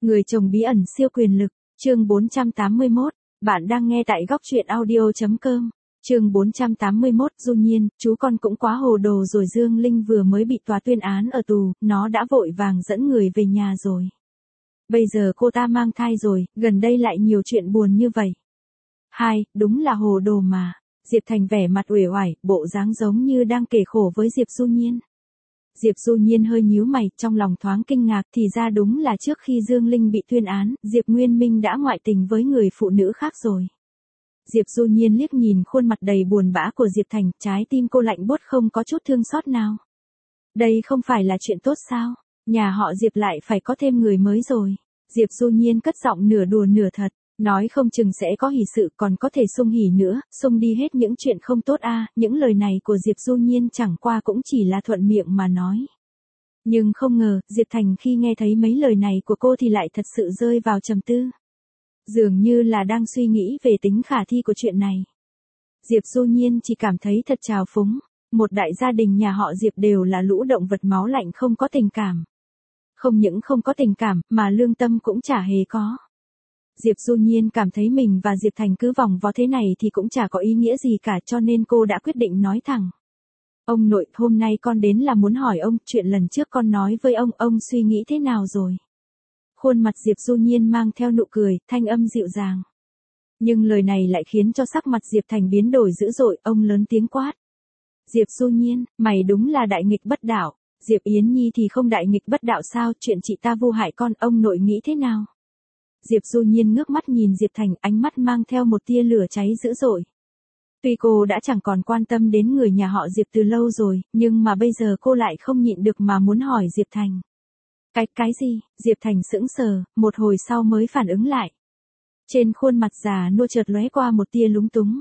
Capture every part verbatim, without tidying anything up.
Người chồng bí ẩn siêu quyền lực, chương bốn trăm tám mươi mốt, bạn đang nghe tại góc truyện audio chấm com. Chương bốn trăm tám mươi mốt, Du Nhiên, chú con cũng quá hồ đồ rồi. Dương Linh vừa mới bị tòa tuyên án ở tù, nó đã vội vàng dẫn người về nhà rồi. Bây giờ cô ta mang thai rồi, gần đây lại nhiều chuyện buồn như vậy. Hai, đúng là hồ đồ mà. Diệp Thành vẻ mặt uể oải, bộ dáng giống như đang kể khổ với Diệp Du Nhiên. Diệp Du Nhiên hơi nhíu mày, trong lòng thoáng kinh ngạc, thì ra đúng là trước khi Dương Linh bị tuyên án, Diệp Nguyên Minh đã ngoại tình với người phụ nữ khác rồi. Diệp Du Nhiên liếc nhìn khuôn mặt đầy buồn bã của Diệp Thành, trái tim cô lạnh buốt không có chút thương xót nào. Đây không phải là chuyện tốt sao? Nhà họ Diệp lại phải có thêm người mới rồi. Diệp Du Nhiên cất giọng nửa đùa nửa thật, nói không chừng sẽ có hỷ sự, còn có thể sung hỉ nữa, sung đi hết những chuyện không tốt a. À, những lời này của Diệp Du Nhiên chẳng qua cũng chỉ là thuận miệng mà nói. Nhưng không ngờ, Diệp Thành khi nghe thấy mấy lời này của cô thì lại thật sự rơi vào trầm tư. Dường như là đang suy nghĩ về tính khả thi của chuyện này. Diệp Du Nhiên chỉ cảm thấy thật trào phúng. Một đại gia đình nhà họ Diệp đều là lũ động vật máu lạnh không có tình cảm. Không những không có tình cảm, mà lương tâm cũng chả hề có. Diệp Du Nhiên cảm thấy mình và Diệp Thành cứ vòng vo thế này thì cũng chả có ý nghĩa gì cả, cho nên cô đã quyết định nói thẳng. Ông nội, hôm nay con đến là muốn hỏi ông, chuyện lần trước con nói với ông, ông suy nghĩ thế nào rồi? Khuôn mặt Diệp Du Nhiên mang theo nụ cười, thanh âm dịu dàng. Nhưng lời này lại khiến cho sắc mặt Diệp Thành biến đổi dữ dội, ông lớn tiếng quát. Diệp Du Nhiên, mày đúng là đại nghịch bất đạo. Diệp Yến Nhi thì không đại nghịch bất đạo sao, chuyện chị ta vu hại con, ông nội nghĩ thế nào? Diệp Du Nhiên ngước mắt nhìn Diệp Thành, ánh mắt mang theo một tia lửa cháy dữ dội. Tuy cô đã chẳng còn quan tâm đến người nhà họ Diệp từ lâu rồi, nhưng mà bây giờ cô lại không nhịn được mà muốn hỏi Diệp Thành. Cái, cái gì? Diệp Thành sững sờ, một hồi sau mới phản ứng lại. Trên khuôn mặt già nua chợt lóe qua một tia lúng túng.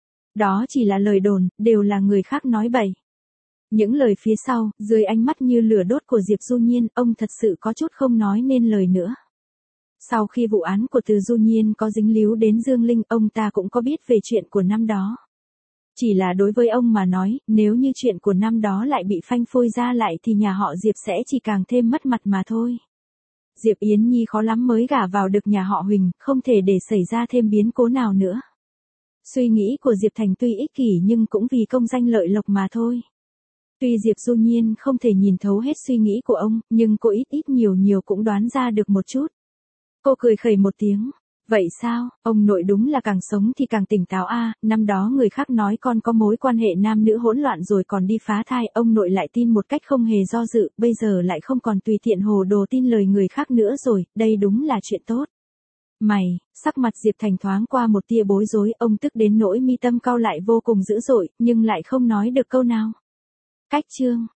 Đó chỉ là lời đồn, đều là người khác nói bậy. Những lời phía sau, dưới ánh mắt như lửa đốt của Diệp Du Nhiên, ông thật sự có chút không nói nên lời nữa. Sau khi vụ án của Từ Du Nhiên có dính líu đến Dương Linh, ông ta cũng có biết về chuyện của năm đó. Chỉ là đối với ông mà nói, nếu như chuyện của năm đó lại bị phanh phui ra lại thì nhà họ Diệp sẽ chỉ càng thêm mất mặt mà thôi. Diệp Yến Nhi khó lắm mới gả vào được nhà họ Huỳnh, không thể để xảy ra thêm biến cố nào nữa. Suy nghĩ của Diệp Thành tuy ích kỷ nhưng cũng vì công danh lợi lộc mà thôi. Tuy Diệp Du Nhiên không thể nhìn thấu hết suy nghĩ của ông, nhưng cô ít ít nhiều nhiều cũng đoán ra được một chút. Cô cười khẩy một tiếng. Vậy sao, ông nội đúng là càng sống thì càng tỉnh táo a. À, năm đó người khác nói con có mối quan hệ nam nữ hỗn loạn rồi còn đi phá thai, ông nội lại tin một cách không hề do dự, bây giờ lại không còn tùy tiện hồ đồ tin lời người khác nữa rồi, đây đúng là chuyện tốt. Mày, sắc mặt Diệp Thành thoáng qua một tia bối rối, ông tức đến nỗi mi tâm cau lại vô cùng dữ dội, nhưng lại không nói được câu nào. Cách chương,